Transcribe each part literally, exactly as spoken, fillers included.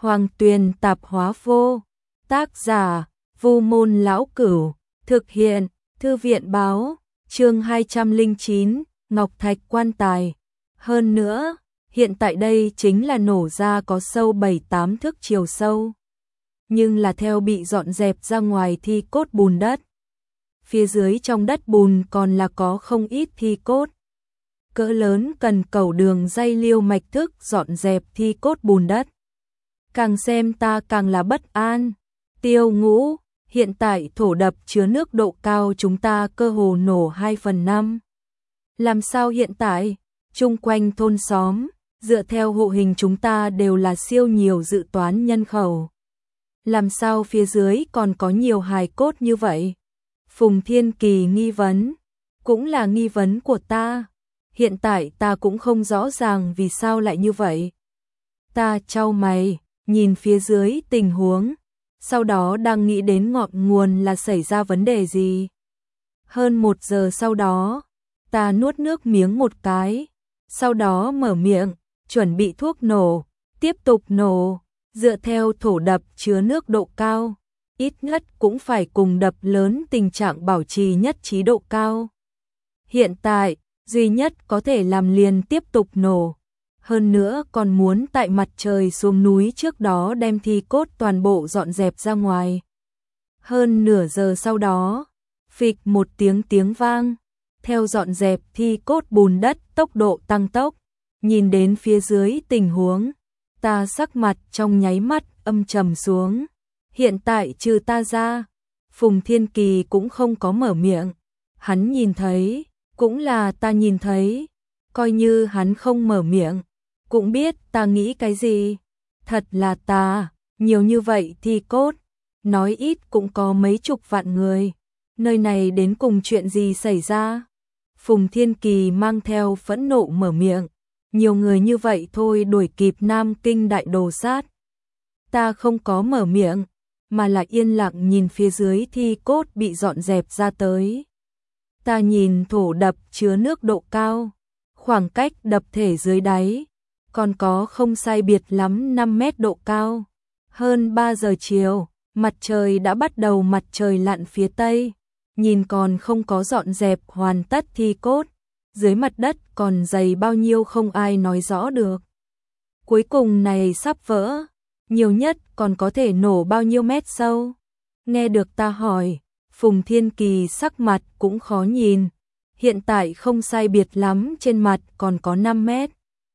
Hoàng Tuyền Tạp Hóa Vô. Tác giả: Vu Môn Lão Cửu. Thực hiện: Thư viện Báo. Chương hai trăm lẻ chín, Ngọc Thạch Quan Tài. Hơn nữa, hiện tại đây chính là nổ ra có sâu bảy tám thước chiều sâu. Nhưng là theo bị dọn dẹp ra ngoài thi cốt bùn đất. Phía dưới trong đất bùn còn là có không ít thi cốt. Cỡ lớn cần cẩu đường dây liêu mạch thức dọn dẹp thi cốt bùn đất. Càng xem ta càng là bất an. Tiêu Ngũ, hiện tại thổ đập chứa nước độ cao chúng ta cơ hồ nổ hai phần năm. Làm sao hiện tại, chung quanh thôn xóm, dựa theo hộ hình chúng ta đều là siêu nhiều dự toán nhân khẩu. Làm sao phía dưới còn có nhiều hài cốt như vậy? Phùng Thiên Kỳ nghi vấn, cũng là nghi vấn của ta. Hiện tại ta cũng không rõ ràng vì sao lại như vậy. Ta chau mày, nhìn phía dưới tình huống, sau đó đang nghĩ đến ngọn nguồn là xảy ra vấn đề gì. Hơn một giờ sau đó, ta nuốt nước miếng một cái, sau đó mở miệng, chuẩn bị thuốc nổ, tiếp tục nổ, dựa theo thổ đập chứa nước độ cao, ít nhất cũng phải cùng đập lớn tình trạng bảo trì nhất trí độ cao. Hiện tại, duy nhất có thể làm liền tiếp tục nổ. Hơn nữa còn muốn tại mặt trời xuống núi trước đó đem thi cốt toàn bộ dọn dẹp ra ngoài. Hơn nửa giờ sau đó, phịch một tiếng tiếng vang, theo dọn dẹp thi cốt bùn đất tốc độ tăng tốc, nhìn đến phía dưới tình huống, ta sắc mặt trong nháy mắt âm trầm xuống. Hiện tại trừ ta ra, Phùng Thiên Kỳ cũng không có mở miệng, hắn nhìn thấy, cũng là ta nhìn thấy, coi như hắn không mở miệng, cũng biết ta nghĩ cái gì. Thật là ta, nhiều như vậy thi cốt, nói ít cũng có mấy chục vạn người. Nơi này đến cùng chuyện gì xảy ra? Phùng Thiên Kỳ mang theo phẫn nộ mở miệng, nhiều người như vậy thôi đuổi kịp Nam Kinh đại đồ sát. Ta không có mở miệng, mà là yên lặng nhìn phía dưới thi cốt bị dọn dẹp ra tới. Ta nhìn thổ đập chứa nước độ cao, khoảng cách đập thể dưới đáy, còn có không sai biệt lắm năm mét độ cao. Hơn ba giờ chiều, mặt trời đã bắt đầu mặt trời lặn phía tây, nhìn còn không có dọn dẹp hoàn tất thi cốt, dưới mặt đất còn dày bao nhiêu không ai nói rõ được. Cuối cùng này sắp vỡ, nhiều nhất còn có thể nổ bao nhiêu mét sâu. Nghe được ta hỏi, Phùng Thiên Kỳ sắc mặt cũng khó nhìn, hiện tại không sai biệt lắm trên mặt còn có năm mét.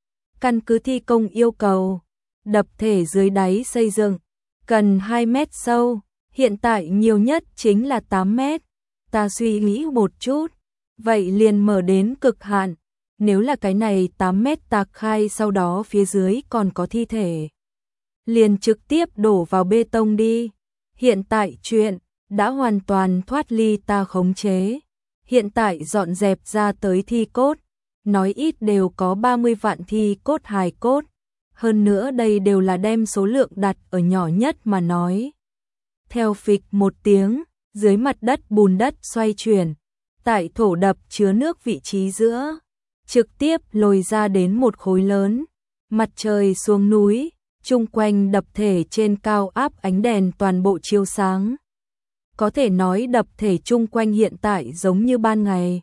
Căn cứ thi công yêu cầu, đập thể dưới đáy xây dựng, cần hai mét sâu, hiện tại nhiều nhất chính là tám mét. Ta suy nghĩ một chút, vậy liền mở đến cực hạn, nếu là cái này tám mét tạc khai sau đó phía dưới còn có thi thể. Liền trực tiếp đổ vào bê tông đi, hiện tại chuyện đã hoàn toàn thoát ly ta khống chế. Hiện tại dọn dẹp ra tới thi cốt, nói ít đều có ba mươi vạn thi cốt hài cốt. Hơn nữa đây đều là đem số lượng đặt ở nhỏ nhất mà nói. Theo phịch một tiếng, dưới mặt đất bùn đất xoay chuyển, tại thổ đập chứa nước vị trí giữa, trực tiếp lồi ra đến một khối lớn. Mặt trời xuống núi, chung quanh đập thể trên cao áp ánh đèn toàn bộ chiếu sáng. Có thể nói đập thể chung quanh hiện tại giống như ban ngày.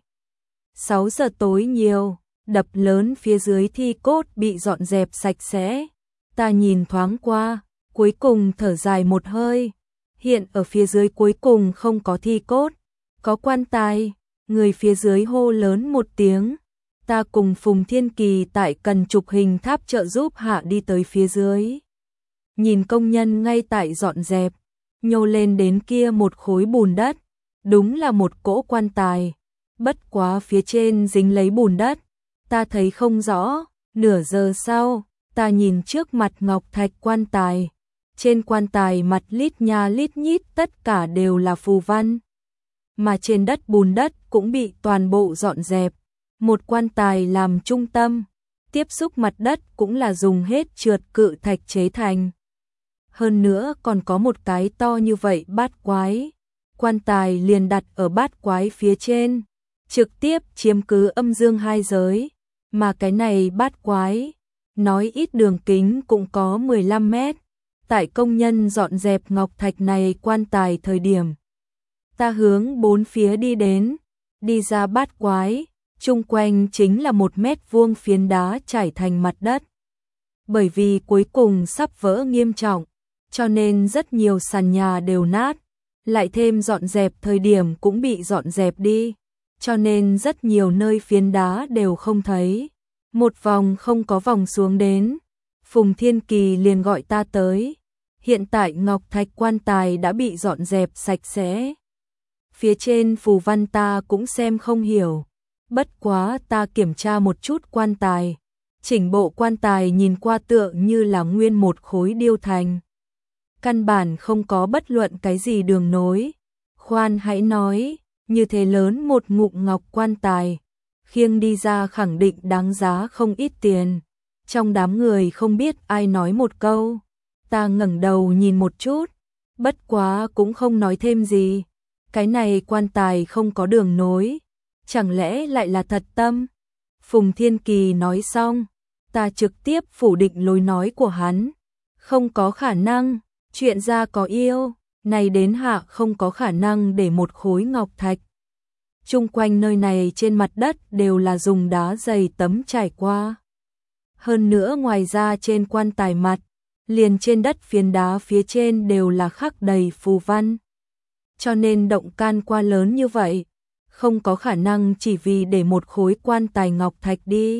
sáu giờ tối nhiều, đập lớn phía dưới thi cốt bị dọn dẹp sạch sẽ. Ta nhìn thoáng qua, cuối cùng thở dài một hơi. Hiện ở phía dưới cuối cùng không có thi cốt, có quan tài. Người phía dưới hô lớn một tiếng. Ta cùng Phùng Thiên Kỳ tại cần chụp hình tháp trợ giúp hạ đi tới phía dưới. Nhìn công nhân ngay tại dọn dẹp, nhô lên đến kia một khối bùn đất, đúng là một cỗ quan tài, bất quá phía trên dính lấy bùn đất, ta thấy không rõ. Nửa giờ sau, ta nhìn trước mặt ngọc thạch quan tài, trên quan tài mặt lít nha lít nhít tất cả đều là phù văn, mà trên đất bùn đất cũng bị toàn bộ dọn dẹp, một quan tài làm trung tâm, tiếp xúc mặt đất cũng là dùng hết trượt cự thạch chế thành. Hơn nữa còn có một cái to như vậy bát quái, quan tài liền đặt ở bát quái phía trên, trực tiếp chiếm cứ âm dương hai giới, mà cái này bát quái, nói ít đường kính cũng có mười lăm mét, tại công nhân dọn dẹp ngọc thạch này quan tài thời điểm. Ta hướng bốn phía đi đến, đi ra bát quái, chung quanh chính là một mét vuông phiến đá trải thành mặt đất. Bởi vì cuối cùng sắp vỡ nghiêm trọng, cho nên rất nhiều sàn nhà đều nát, lại thêm dọn dẹp thời điểm cũng bị dọn dẹp đi, cho nên rất nhiều nơi phiến đá đều không thấy. Một vòng không có vòng xuống đến, Phùng Thiên Kỳ liền gọi ta tới. Hiện tại ngọc thạch quan tài đã bị dọn dẹp sạch sẽ. Phía trên phù văn ta cũng xem không hiểu, bất quá ta kiểm tra một chút quan tài. Chỉnh bộ quan tài nhìn qua tựa như là nguyên một khối điêu thành. Căn bản không có bất luận cái gì đường nối. Khoan hãy nói, như thế lớn một ngụm ngọc quan tài, khiêng đi ra khẳng định đáng giá không ít tiền. Trong đám người không biết ai nói một câu. Ta ngẩng đầu nhìn một chút, bất quá cũng không nói thêm gì. Cái này quan tài không có đường nối, chẳng lẽ lại là thật tâm? Phùng Thiên Kỳ nói xong, ta trực tiếp phủ định lối nói của hắn. Không có khả năng, chuyện ra có yêu, này đến hạ không có khả năng để một khối ngọc thạch. Chung quanh nơi này trên mặt đất đều là dùng đá dày tấm trải qua. Hơn nữa ngoài ra trên quan tài mặt, liền trên đất phiến đá phía trên đều là khắc đầy phù văn. Cho nên động can qua lớn như vậy, không có khả năng chỉ vì để một khối quan tài ngọc thạch đi.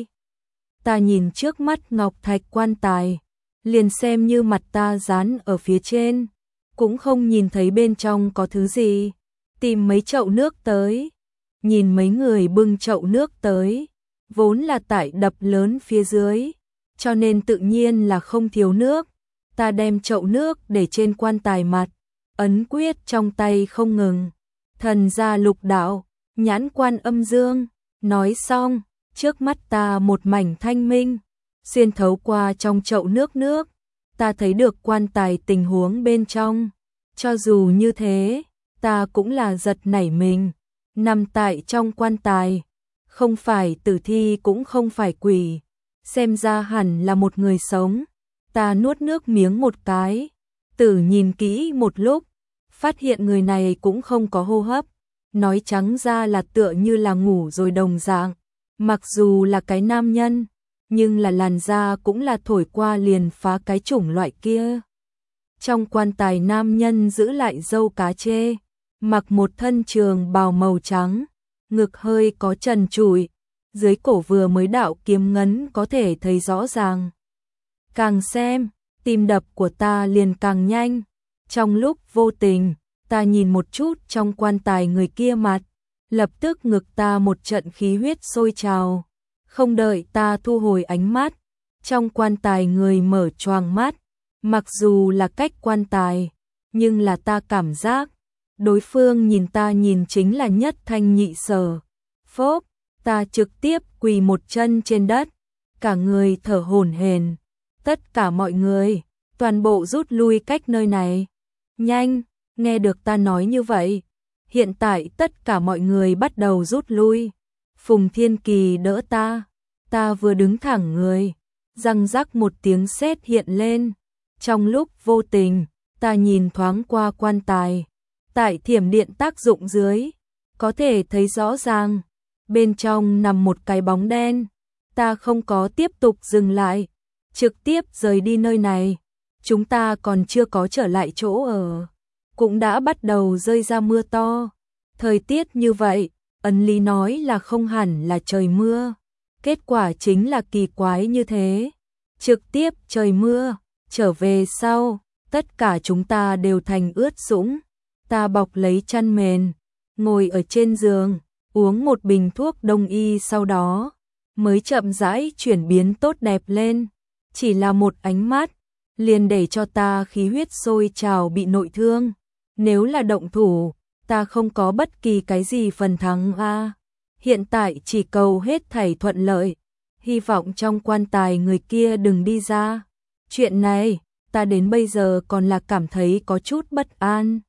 Ta nhìn trước mắt ngọc thạch quan tài, liền xem như mặt ta dán ở phía trên, cũng không nhìn thấy bên trong có thứ gì. Tìm mấy chậu nước tới, nhìn mấy người bưng chậu nước tới, vốn là tại đập lớn phía dưới, cho nên tự nhiên là không thiếu nước. Ta đem chậu nước để trên quan tài mặt, ấn quyết trong tay không ngừng. Thần gia lục đạo, nhãn quan âm dương, nói xong, trước mắt ta một mảnh thanh minh, xuyên thấu qua trong chậu nước nước, ta thấy được quan tài tình huống bên trong. Cho dù như thế, ta cũng là giật nảy mình, nằm tại trong quan tài, không phải tử thi cũng không phải quỷ, xem ra hẳn là một người sống. Ta nuốt nước miếng một cái, tử nhìn kỹ một lúc, phát hiện người này cũng không có hô hấp, nói trắng ra là tựa như là ngủ rồi đồng dạng. Mặc dù là cái nam nhân, nhưng là làn da cũng là thổi qua liền phá cái chủng loại kia. Trong quan tài nam nhân giữ lại râu cá chê, mặc một thân trường bào màu trắng, ngực hơi có trần trụi, dưới cổ vừa mới đạo kiếm ngấn có thể thấy rõ ràng. Càng xem, tim đập của ta liền càng nhanh. Trong lúc vô tình, ta nhìn một chút trong quan tài người kia mặt, lập tức ngực ta một trận khí huyết sôi trào. Không đợi ta thu hồi ánh mắt, trong quan tài người mở choàng mắt. Mặc dù là cách quan tài, nhưng là ta cảm giác, đối phương nhìn ta nhìn chính là nhất thanh nhị sở. Phốp, ta trực tiếp quỳ một chân trên đất, cả người thở hổn hển. Tất cả mọi người, toàn bộ rút lui cách nơi này. Nhanh, nghe được ta nói như vậy. Hiện tại tất cả mọi người bắt đầu rút lui. Phùng Thiên Kỳ đỡ ta. Ta vừa đứng thẳng người, răng rắc một tiếng sét hiện lên. Trong lúc vô tình, ta nhìn thoáng qua quan tài. Tại thiểm điện tác dụng dưới, có thể thấy rõ ràng, bên trong nằm một cái bóng đen. Ta không có tiếp tục dừng lại, trực tiếp rời đi nơi này. Chúng ta còn chưa có trở lại chỗ ở, cũng đã bắt đầu rơi ra mưa to. Thời tiết như vậy, ấn lý nói là không hẳn là trời mưa. Kết quả chính là kỳ quái như thế. Trực tiếp trời mưa, trở về sau, tất cả chúng ta đều thành ướt sũng. Ta bọc lấy chăn mền, ngồi ở trên giường, uống một bình thuốc đông y, sau đó mới chậm rãi chuyển biến tốt đẹp lên. Chỉ là một ánh mắt, liền để cho ta khí huyết sôi trào bị nội thương. Nếu là động thủ, ta không có bất kỳ cái gì phần thắng a. Hiện tại chỉ cầu hết thảy thuận lợi, hy vọng trong quan tài người kia đừng đi ra. Chuyện này, ta đến bây giờ còn là cảm thấy có chút bất an.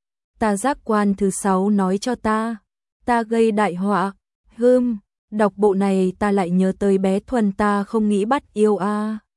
Ta giác quan thứ sáu nói cho ta, ta gây đại họa. Hừm, đọc bộ này ta lại nhớ tới bé Thuần, ta không nghĩ bắt yêu a.